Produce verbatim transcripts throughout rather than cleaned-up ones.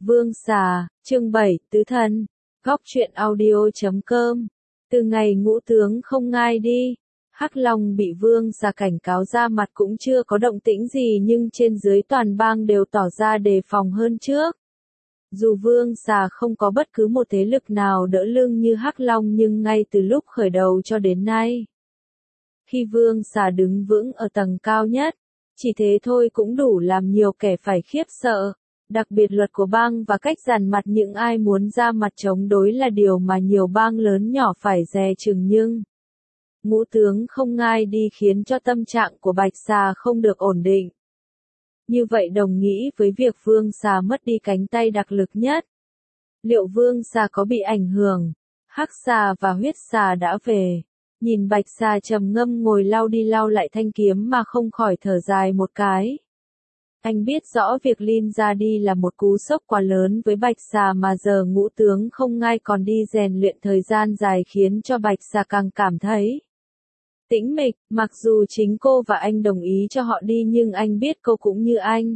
Vương Xà, chương bảy, Tứ Thân, góc truyện audio chấm com. Từ ngày ngũ tướng không ngai đi, Hắc Long bị Vương Xà cảnh cáo ra mặt cũng chưa có động tĩnh gì, nhưng trên dưới toàn bang đều tỏ ra đề phòng hơn trước. Dù Vương Xà không có bất cứ một thế lực nào đỡ lưng như Hắc Long, nhưng ngay từ lúc khởi đầu cho đến nay, khi Vương Xà đứng vững ở tầng cao nhất, chỉ thế thôi cũng đủ làm nhiều kẻ phải khiếp sợ. Đặc biệt luật của bang và cách dằn mặt những ai muốn ra mặt chống đối là điều mà nhiều bang lớn nhỏ phải dè chừng, nhưng ngũ tướng không ngai đi khiến cho tâm trạng của Bạch Xà không được ổn định. Như vậy đồng nghĩa với việc Vương Xà mất đi cánh tay đặc lực nhất. Liệu Vương Xà có bị ảnh hưởng? Hắc Xà và Huyết Xà đã về. Nhìn Bạch Xà trầm ngâm ngồi lau đi lau lại thanh kiếm mà không khỏi thở dài một cái. Anh biết rõ việc Lin ra đi là một cú sốc quá lớn với Bạch Xà, mà giờ ngũ tướng không ngai còn đi rèn luyện thời gian dài khiến cho Bạch Xà càng cảm thấy tĩnh mịch. Mặc dù chính cô và anh đồng ý cho họ đi, nhưng anh biết cô cũng như anh,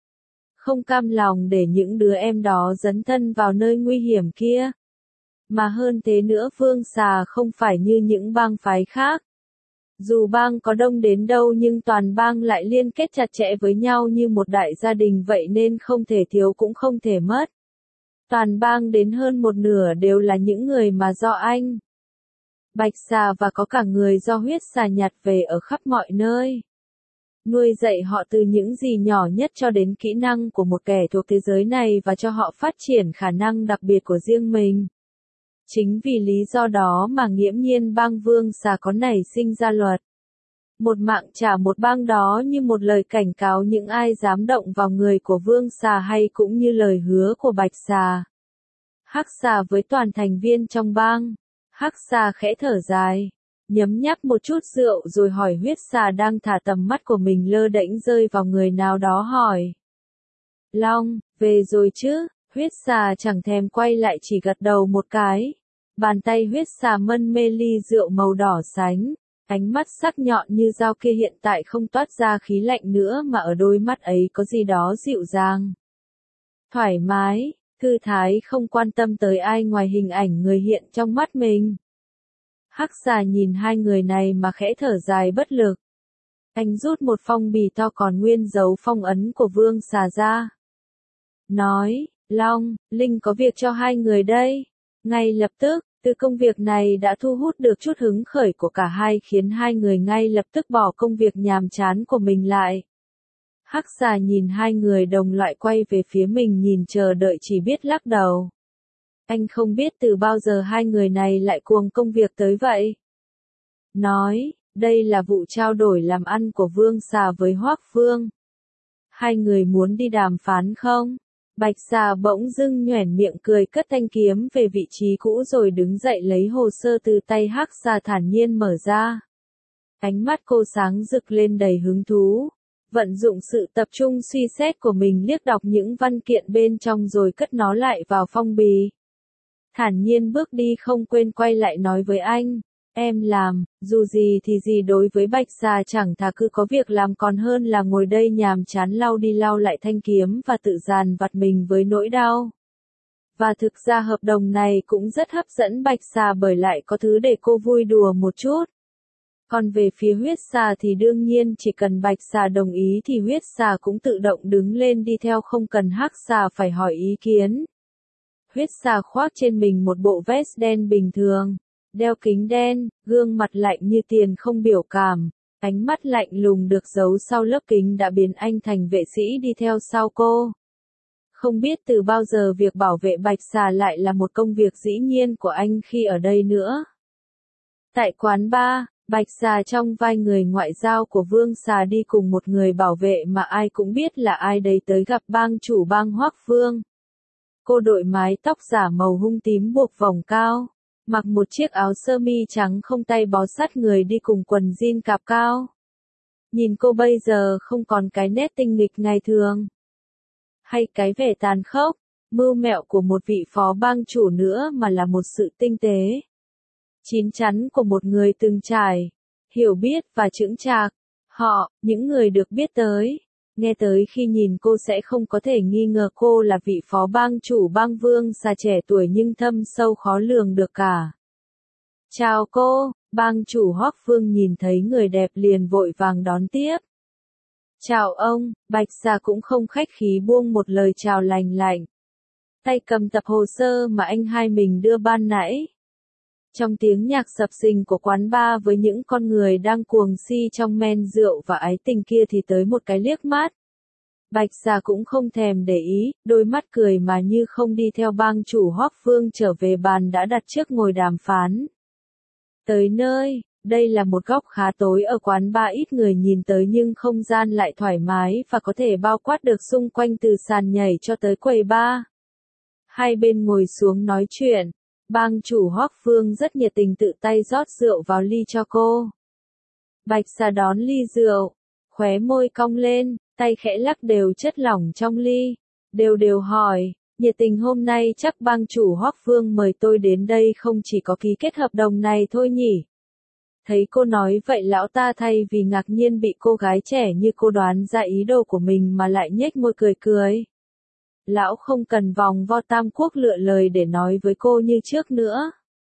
không cam lòng để những đứa em đó dấn thân vào nơi nguy hiểm kia. Mà hơn thế nữa, Vương Xà không phải như những bang phái khác. Dù bang có đông đến đâu nhưng toàn bang lại liên kết chặt chẽ với nhau như một đại gia đình vậy, nên không thể thiếu cũng không thể mất. Toàn bang đến hơn một nửa đều là những người mà do anh, Bạch Xà và có cả người do Huyết Xà nhặt về ở khắp mọi nơi. Nuôi dạy họ từ những gì nhỏ nhất cho đến kỹ năng của một kẻ thuộc thế giới này, và cho họ phát triển khả năng đặc biệt của riêng mình. Chính vì lý do đó mà nghiễm nhiên bang Vương Xà có nảy sinh ra luật một mạng trả một bang, đó như một lời cảnh cáo những ai dám động vào người của Vương Xà, hay cũng như lời hứa của Bạch Xà. Hắc Xà với toàn thành viên trong bang. Hắc Xà khẽ thở dài, nhấm nháp một chút rượu rồi hỏi Huyết Xà đang thả tầm mắt của mình lơ đễnh rơi vào người nào đó, hỏi: Long, về rồi chứ? Huyết Xà chẳng thèm quay lại, chỉ gật đầu một cái. Bàn tay Huyết Xà mân mê ly rượu màu đỏ sánh, ánh mắt sắc nhọn như dao kia hiện tại không toát ra khí lạnh nữa, mà ở đôi mắt ấy có gì đó dịu dàng, thoải mái, thư thái, không quan tâm tới ai ngoài hình ảnh người hiện trong mắt mình. Hắc Xà nhìn hai người này mà khẽ thở dài bất lực. Anh rút một phong bì to còn nguyên dấu phong ấn của Vương Xà ra, nói: Long, Linh có việc cho hai người đây. Ngay lập tức, từ công việc này đã thu hút được chút hứng khởi của cả hai, khiến hai người ngay lập tức bỏ công việc nhàm chán của mình lại. Hắc Xà nhìn hai người đồng loại quay về phía mình nhìn chờ đợi, chỉ biết lắc đầu. Anh không biết từ bao giờ hai người này lại cuồng công việc tới vậy. Nói: đây là vụ trao đổi làm ăn của Vương Xà với Hoắc Vương. Hai người muốn đi đàm phán không? Bạch Xà bỗng dưng nhoẻn miệng cười, cất thanh kiếm về vị trí cũ rồi đứng dậy lấy hồ sơ từ tay Hắc Xà, thản nhiên mở ra. Ánh mắt cô sáng rực lên đầy hứng thú, vận dụng sự tập trung suy xét của mình liếc đọc những văn kiện bên trong rồi cất nó lại vào phong bì. Thản nhiên bước đi, không quên quay lại nói với anh: Em làm, dù gì thì gì, đối với Bạch Xà chẳng thà cứ có việc làm còn hơn là ngồi đây nhàm chán lau đi lau lại thanh kiếm và tự dàn vặt mình với nỗi đau. Và thực ra hợp đồng này cũng rất hấp dẫn Bạch Xà, bởi lại có thứ để cô vui đùa một chút. Còn về phía Huyết Xà thì đương nhiên chỉ cần Bạch Xà đồng ý thì Huyết Xà cũng tự động đứng lên đi theo, không cần Hắc Xà phải hỏi ý kiến. Huyết Xà khoác trên mình một bộ vest đen bình thường, đeo kính đen, gương mặt lạnh như tiền, không biểu cảm, ánh mắt lạnh lùng được giấu sau lớp kính đã biến anh thành vệ sĩ đi theo sau cô. Không biết từ bao giờ việc bảo vệ Bạch Xà lại là một công việc dĩ nhiên của anh khi ở đây nữa. Tại quán bar, Bạch Xà trong vai người ngoại giao của Vương Xà đi cùng một người bảo vệ mà ai cũng biết là ai đấy tới gặp bang chủ bang Hoắc Vương. Cô đội mái tóc giả màu hung tím buộc vòng cao, mặc một chiếc áo sơ mi trắng không tay bó sát người, đi cùng quần jean cạp cao. Nhìn cô bây giờ không còn cái nét tinh nghịch ngày thường, hay cái vẻ tàn khốc, mưu mẹo của một vị phó bang chủ nữa, mà là một sự tinh tế, chín chắn của một người từng trải, hiểu biết và chững chạc. Họ, những người được biết tới, Nghe tới khi nhìn cô sẽ không có thể nghi ngờ cô là vị phó bang chủ bang Vương Xà trẻ tuổi nhưng thâm sâu khó lường được cả. Chào cô, bang chủ Hoắc Vương nhìn thấy người đẹp liền vội vàng đón tiếp. Chào ông, Bạch Xà cũng không khách khí buông một lời chào lành lạnh. Tay cầm tập hồ sơ mà anh hai mình đưa ban nãy. Trong tiếng nhạc sập sình của quán bar với những con người đang cuồng si trong men rượu và ái tình kia thì tới một cái liếc mắt. Bạch Xà cũng không thèm để ý, đôi mắt cười mà như không đi theo bang chủ Hoắc Vương trở về bàn đã đặt trước ngồi đàm phán. Tới nơi, đây là một góc khá tối ở quán bar ít người nhìn tới nhưng không gian lại thoải mái và có thể bao quát được xung quanh từ sàn nhảy cho tới quầy bar. Hai bên ngồi xuống nói chuyện, bang chủ Hoắc Vương rất nhiệt tình tự tay rót rượu vào ly cho cô. Bạch Xà đón ly rượu, khóe môi cong lên, tay khẽ lắc đều chất lỏng trong ly, đều đều hỏi, nhiệt tình hôm nay chắc bang chủ Hoắc Vương mời tôi đến đây không chỉ có ký kết hợp đồng này thôi nhỉ. Thấy cô nói vậy lão ta thay vì ngạc nhiên bị cô gái trẻ như cô đoán ra ý đồ của mình mà lại nhếch môi cười cười. Lão không cần vòng vo tam quốc lựa lời để nói với cô như trước nữa.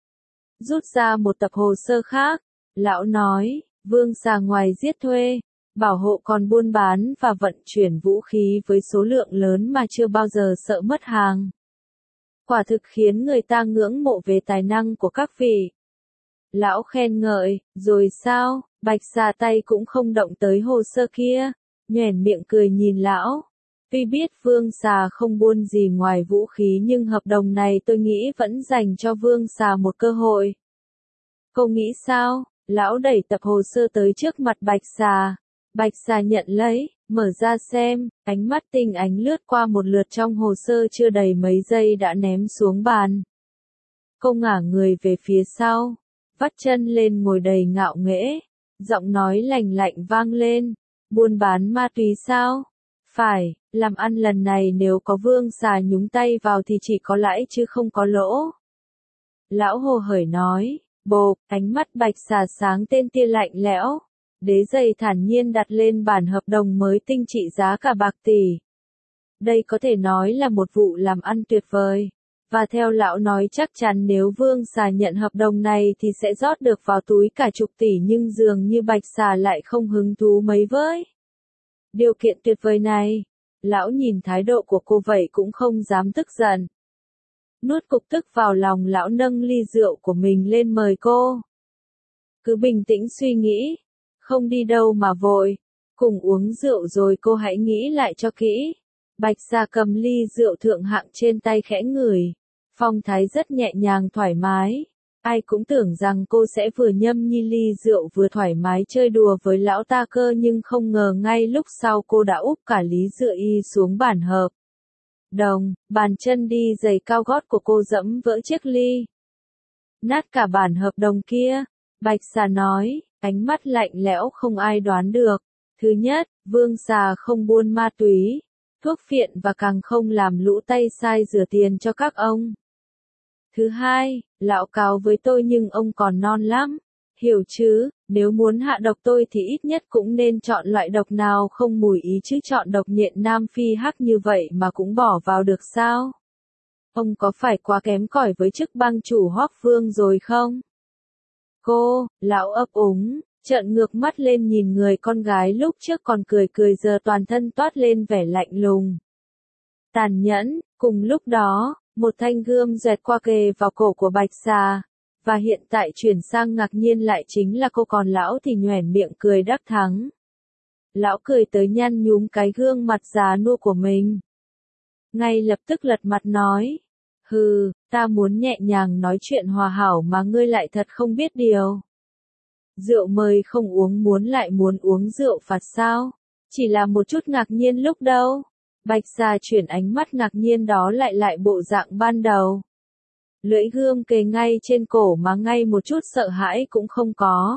Rút ra một tập hồ sơ khác, lão nói, Vương Xà ngoài giết thuê, bảo hộ còn buôn bán và vận chuyển vũ khí với số lượng lớn mà chưa bao giờ sợ mất hàng. Quả thực khiến người ta ngưỡng mộ về tài năng của các vị. Lão khen ngợi, rồi sao, Bạch Xà tay cũng không động tới hồ sơ kia, nhoẻn miệng cười nhìn lão. Tuy biết Vương Xà không buôn gì ngoài vũ khí nhưng hợp đồng này tôi nghĩ vẫn dành cho Vương Xà một cơ hội. Cô nghĩ sao? Lão đẩy tập hồ sơ tới trước mặt Bạch Xà. Bạch Xà nhận lấy, mở ra xem, ánh mắt tinh ánh lướt qua một lượt trong hồ sơ chưa đầy mấy giây đã ném xuống bàn. Cô ngả người về phía sau, vắt chân lên ngồi đầy ngạo nghễ, giọng nói lành lạnh vang lên, buôn bán ma túy sao? Phải, làm ăn lần này nếu có Vương Xà nhúng tay vào thì chỉ có lãi chứ không có lỗ. Lão hồ hởi nói, bộp, ánh mắt Bạch Xà sáng tên tia lạnh lẽo. Đế giày thản nhiên đặt lên bản hợp đồng mới tinh trị giá cả bạc tỷ. Đây có thể nói là một vụ làm ăn tuyệt vời. Và theo lão nói chắc chắn nếu Vương Xà nhận hợp đồng này thì sẽ rót được vào túi cả chục tỷ nhưng dường như Bạch Xà lại không hứng thú mấy với. Điều kiện tuyệt vời này, lão nhìn thái độ của cô vậy cũng không dám tức giận. Nuốt cục tức vào lòng lão nâng ly rượu của mình lên mời cô. Cứ bình tĩnh suy nghĩ. Không đi đâu mà vội, cùng uống rượu rồi cô hãy nghĩ lại cho kỹ. Bạch Xà cầm ly rượu thượng hạng trên tay khẽ ngửi, phong thái rất nhẹ nhàng thoải mái. Ai cũng tưởng rằng cô sẽ vừa nhâm nhi ly rượu vừa thoải mái chơi đùa với lão ta cơ nhưng không ngờ ngay lúc sau cô đã úp cả lý dựa y xuống bản hợp đồng, bàn chân đi giày cao gót của cô dẫm vỡ chiếc ly. Nát cả bản hợp đồng kia, Bạch Xà nói. Ánh mắt lạnh lẽo không ai đoán được. Thứ nhất, Vương Xà không buôn ma túy, thuốc phiện và càng không làm lũ tay sai rửa tiền cho các ông. Thứ hai, lão cáo với tôi nhưng ông còn non lắm. Hiểu chứ, nếu muốn hạ độc tôi thì ít nhất cũng nên chọn loại độc nào không mùi ý chứ chọn độc nhện Nam Phi hắc như vậy mà cũng bỏ vào được sao? Ông có phải quá kém cỏi với chức bang chủ Hoắc Vương rồi không? Cô, lão ấp úng, trợn ngược mắt lên nhìn người con gái lúc trước còn cười cười giờ toàn thân toát lên vẻ lạnh lùng. Tàn nhẫn, cùng lúc đó, một thanh gươm dẹt qua kề vào cổ của Bạch Xà, và hiện tại chuyển sang ngạc nhiên lại chính là cô còn lão thì nhoẻn miệng cười đắc thắng. Lão cười tới nhăn nhúm cái gương mặt già nua của mình. Ngay lập tức lật mặt nói. Hừ, ta muốn nhẹ nhàng nói chuyện hòa hảo mà ngươi lại thật không biết điều. Rượu mời không uống muốn lại muốn uống rượu phạt sao? Chỉ là một chút ngạc nhiên lúc đâu. Bạch Xà chuyển ánh mắt ngạc nhiên đó lại lại bộ dạng ban đầu. Lưỡi gươm kề ngay trên cổ mà ngay một chút sợ hãi cũng không có.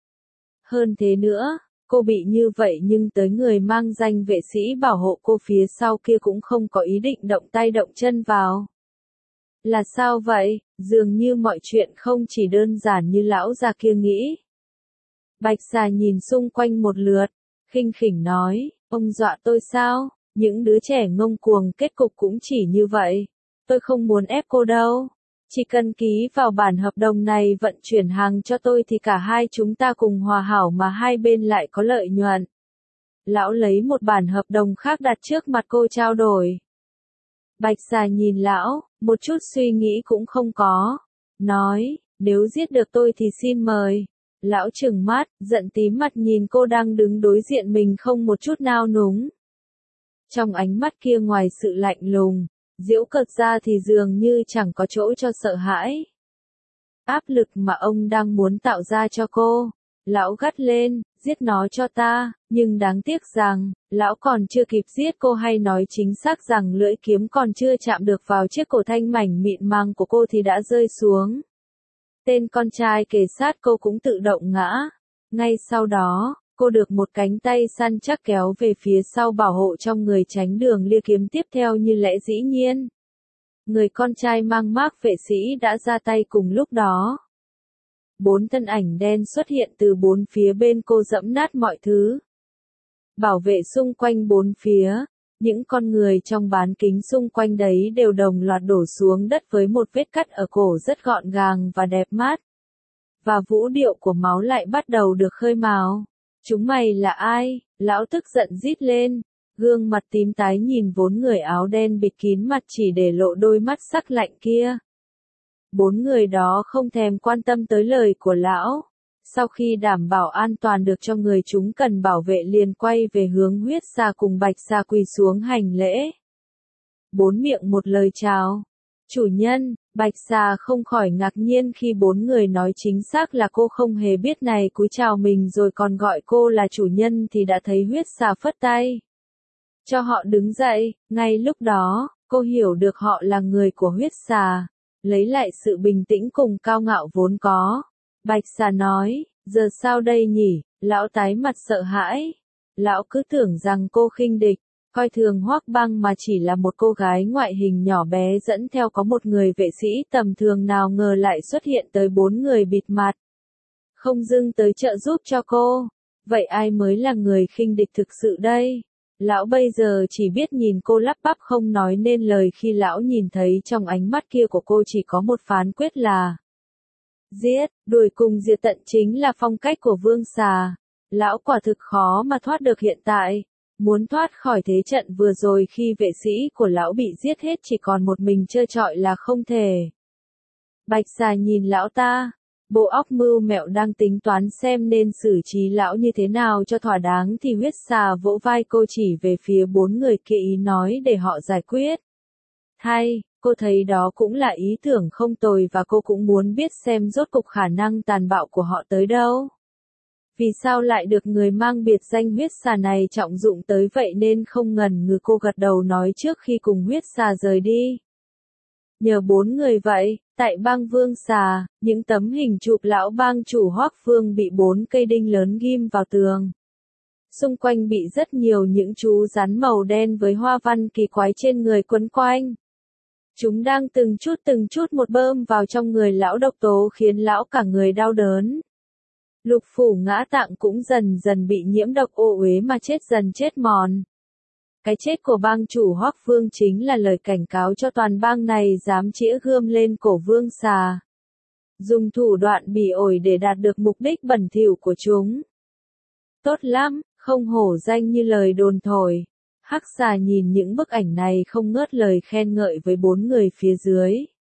Hơn thế nữa, cô bị như vậy nhưng tới người mang danh vệ sĩ bảo hộ cô phía sau kia cũng không có ý định động tay động chân vào. Là sao vậy? Dường như mọi chuyện không chỉ đơn giản như lão già kia nghĩ. Bạch Xà nhìn xung quanh một lượt, khinh khỉnh nói, ông dọa tôi sao, những đứa trẻ ngông cuồng kết cục cũng chỉ như vậy, tôi không muốn ép cô đâu, chỉ cần ký vào bản hợp đồng này vận chuyển hàng cho tôi thì cả hai chúng ta cùng hòa hảo mà hai bên lại có lợi nhuận. Lão lấy một bản hợp đồng khác đặt trước mặt cô trao đổi. Bạch Xà nhìn lão, một chút suy nghĩ cũng không có, nói, nếu giết được tôi thì xin mời. Lão trừng mắt, giận tím mặt nhìn cô đang đứng đối diện mình không một chút nao núng. Trong ánh mắt kia ngoài sự lạnh lùng, giễu cợt ra thì dường như chẳng có chỗ cho sợ hãi. Áp lực mà ông đang muốn tạo ra cho cô, lão gắt lên, giết nó cho ta, nhưng đáng tiếc rằng, lão còn chưa kịp giết cô hay nói chính xác rằng lưỡi kiếm còn chưa chạm được vào chiếc cổ thanh mảnh mịn màng của cô thì đã rơi xuống. Tên con trai kề sát cô cũng tự động ngã. Ngay sau đó, cô được một cánh tay săn chắc kéo về phía sau bảo hộ trong người tránh đường lia kiếm tiếp theo như lẽ dĩ nhiên. Người con trai mang mác vệ sĩ đã ra tay cùng lúc đó. Bốn thân ảnh đen xuất hiện từ bốn phía bên cô dẫm nát mọi thứ. Bảo vệ xung quanh bốn phía, những con người trong bán kính xung quanh đấy đều đồng loạt đổ xuống đất với một vết cắt ở cổ rất gọn gàng và đẹp mắt. Và vũ điệu của máu lại bắt đầu được khơi mào. Chúng mày là ai? Lão tức giận rít lên, gương mặt tím tái nhìn bốn người áo đen bịt kín mặt chỉ để lộ đôi mắt sắc lạnh kia. Bốn người đó không thèm quan tâm tới lời của lão. Sau khi đảm bảo an toàn được cho người chúng cần bảo vệ liền quay về hướng Huyết Xà cùng Bạch Xà quỳ xuống hành lễ. Bốn miệng một lời chào. Chủ nhân, Bạch Xà không khỏi ngạc nhiên khi bốn người nói chính xác là cô không hề biết này cúi chào mình rồi còn gọi cô là chủ nhân thì đã thấy Huyết Xà phất tay. Cho họ đứng dậy, ngay lúc đó, cô hiểu được họ là người của Huyết Xà. Lấy lại sự bình tĩnh cùng cao ngạo vốn có. Bạch Xà nói, giờ sao đây nhỉ, lão tái mặt sợ hãi. Lão cứ tưởng rằng cô khinh địch, coi thường Hoắc Băng mà chỉ là một cô gái ngoại hình nhỏ bé dẫn theo có một người vệ sĩ tầm thường nào ngờ lại xuất hiện tới bốn người bịt mặt. Không dưng tới trợ giúp cho cô. Vậy ai mới là người khinh địch thực sự đây? Lão bây giờ chỉ biết nhìn cô lắp bắp không nói nên lời khi lão nhìn thấy trong ánh mắt kia của cô chỉ có một phán quyết là giết, đuổi cùng diệt tận chính là phong cách của Vương Xà. Lão quả thực khó mà thoát được hiện tại. Muốn thoát khỏi thế trận vừa rồi khi vệ sĩ của lão bị giết hết chỉ còn một mình trơ trọi là không thể. Bạch Xà nhìn lão ta, bộ óc mưu mẹo đang tính toán xem nên xử trí lão như thế nào cho thỏa đáng thì Huyết Xà vỗ vai cô chỉ về phía bốn người kia ý nói để họ giải quyết. Hay, cô thấy đó cũng là ý tưởng không tồi và cô cũng muốn biết xem rốt cục khả năng tàn bạo của họ tới đâu. Vì sao lại được người mang biệt danh Huyết Xà này trọng dụng tới vậy nên không ngần ngừ cô gật đầu nói trước khi cùng Huyết Xà rời đi. Nhờ bốn người vậy, tại bang Vương Xà, những tấm hình chụp lão bang chủ Hoắc Vương bị bốn cây đinh lớn ghim vào tường. Xung quanh bị rất nhiều những chú rắn màu đen với hoa văn kỳ quái trên người quấn quanh. Chúng đang từng chút từng chút một bơm vào trong người lão độc tố khiến lão cả người đau đớn. Lục phủ ngã tạng cũng dần dần bị nhiễm độc ô uế mà chết dần chết mòn. Cái chết của bang chủ Hoắc Vương chính là lời cảnh cáo cho toàn bang này dám chĩa gươm lên cổ Vương Xà. Dùng thủ đoạn bỉ ổi để đạt được mục đích bẩn thỉu của chúng. Tốt lắm, không hổ danh như lời đồn thổi. Hắc Xà nhìn những bức ảnh này không ngớt lời khen ngợi với bốn người phía dưới.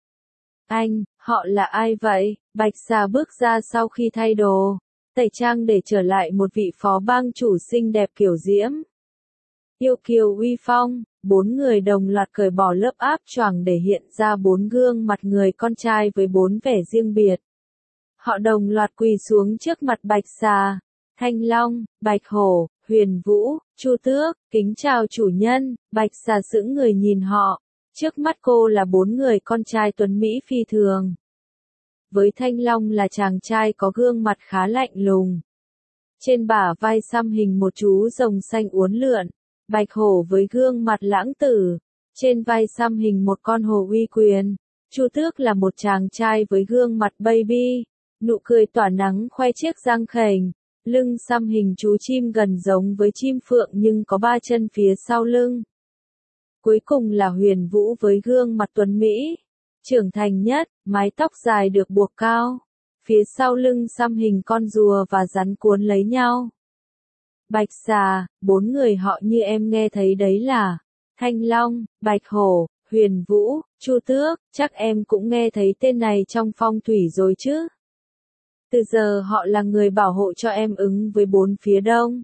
Anh, họ là ai vậy? Bạch Xà bước ra sau khi thay đồ, tẩy trang để trở lại một vị phó bang chủ xinh đẹp kiểu diễm. Yêu kiều uy phong, bốn người đồng loạt cởi bỏ lớp áp choàng để hiện ra bốn gương mặt người con trai với bốn vẻ riêng biệt. Họ đồng loạt quỳ xuống trước mặt Bạch Xà, Thanh Long, Bạch Hổ, Huyền Vũ, Chu Tước, kính chào chủ nhân. Bạch Xà sững người nhìn họ, trước mắt cô là bốn người con trai tuấn Mỹ phi thường. Với Thanh Long là chàng trai có gương mặt khá lạnh lùng. Trên bả vai xăm hình một chú rồng xanh uốn lượn. Bạch Hổ với gương mặt lãng tử, trên vai xăm hình một con hổ uy quyền. Chu Tước là một chàng trai với gương mặt baby, nụ cười tỏa nắng khoe chiếc răng khểnh. Lưng xăm hình chú chim gần giống với chim phượng nhưng có ba chân phía sau lưng. Cuối cùng là Huyền Vũ với gương mặt tuấn Mỹ. Trưởng thành nhất, mái tóc dài được buộc cao. Phía sau lưng xăm hình con rùa và rắn cuốn lấy nhau. Bạch Xà, bốn người họ như em nghe thấy đấy là Thanh Long, Bạch Hổ, Huyền Vũ, Chu Tước, chắc em cũng nghe thấy tên này trong phong thủy rồi chứ. Từ giờ họ là người bảo hộ cho em ứng với bốn phía đông,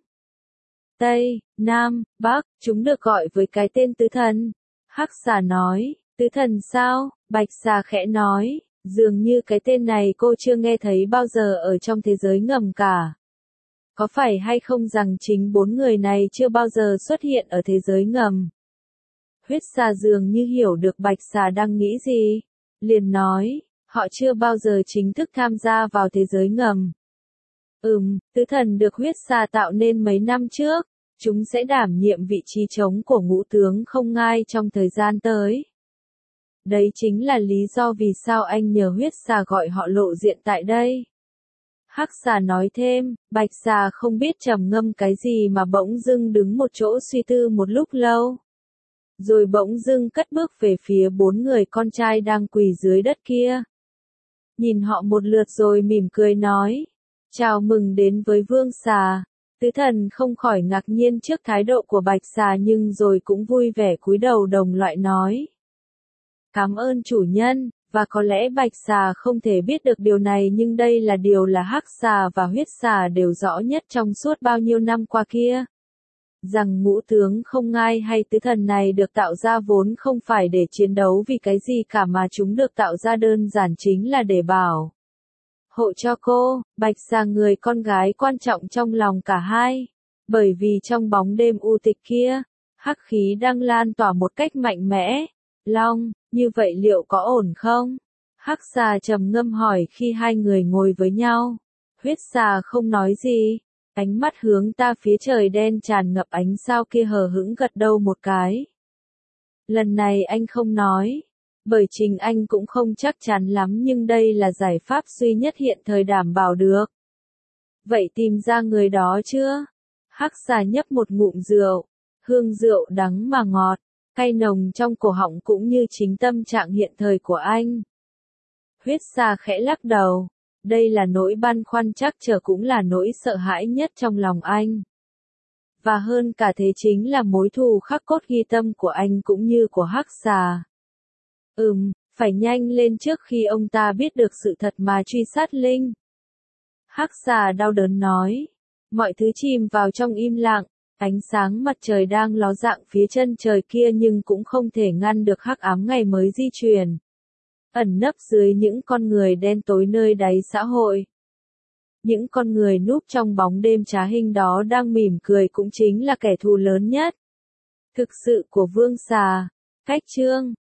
Tây, Nam, Bắc, chúng được gọi với cái tên tứ thần. Hắc Xà nói, tứ thần sao? Bạch Xà khẽ nói, dường như cái tên này cô chưa nghe thấy bao giờ ở trong thế giới ngầm cả. Có phải hay không rằng chính bốn người này chưa bao giờ xuất hiện ở thế giới ngầm? Huyết Xà dường như hiểu được Bạch Xà đang nghĩ gì, liền nói, họ chưa bao giờ chính thức tham gia vào thế giới ngầm. Ừm, tứ thần được Huyết Xà tạo nên mấy năm trước, chúng sẽ đảm nhiệm vị trí trống của ngũ tướng không ngai trong thời gian tới. Đấy chính là lý do vì sao anh nhờ Huyết Xà gọi họ lộ diện tại đây. Hắc Xà nói thêm, Bạch Xà không biết trầm ngâm cái gì mà bỗng dưng đứng một chỗ suy tư một lúc lâu. Rồi bỗng dưng cất bước về phía bốn người con trai đang quỳ dưới đất kia. Nhìn họ một lượt rồi mỉm cười nói, chào mừng đến với Vương Xà. Tứ thần không khỏi ngạc nhiên trước thái độ của Bạch Xà nhưng rồi cũng vui vẻ cúi đầu đồng loại nói. Cảm ơn chủ nhân, và có lẽ Bạch Xà không thể biết được điều này nhưng đây là điều là Hắc Xà và Huyết Xà đều rõ nhất trong suốt bao nhiêu năm qua kia. Rằng ngũ tướng không ngai hay tứ thần này được tạo ra vốn không phải để chiến đấu vì cái gì cả mà chúng được tạo ra đơn giản chính là để bảo hộ cho cô, Bạch Xà người con gái quan trọng trong lòng cả hai. Bởi vì trong bóng đêm u tịch kia, hắc khí đang lan tỏa một cách mạnh mẽ. Long, như vậy liệu có ổn không? Hắc Xà trầm ngâm hỏi khi hai người ngồi với nhau. Huyết Xà không nói gì, ánh mắt hướng ta phía trời đen tràn ngập ánh sao kia hờ hững gật đầu một cái. Lần này anh không nói, bởi chính anh cũng không chắc chắn lắm nhưng đây là giải pháp duy nhất hiện thời đảm bảo được. Vậy tìm ra người đó chưa? Hắc Xà nhấp một ngụm rượu, hương rượu đắng mà ngọt, cay nồng trong cổ họng cũng như chính tâm trạng hiện thời của anh. Huyết Xà khẽ lắc đầu, đây là nỗi băn khoăn chắc chờ cũng là nỗi sợ hãi nhất trong lòng anh. Và hơn cả thế chính là mối thù khắc cốt ghi tâm của anh cũng như của Hắc Xà. Ừm, phải nhanh lên trước khi ông ta biết được sự thật mà truy sát Linh. Hắc Xà đau đớn nói. Mọi thứ chìm vào trong im lặng, ánh sáng mặt trời đang ló dạng phía chân trời kia nhưng cũng không thể ngăn được hắc ám ngày mới di chuyển. Ẩn nấp dưới những con người đen tối nơi đáy xã hội. Những con người núp trong bóng đêm trá hình đó đang mỉm cười cũng chính là kẻ thù lớn nhất thực sự của Vương Xà. Cách chương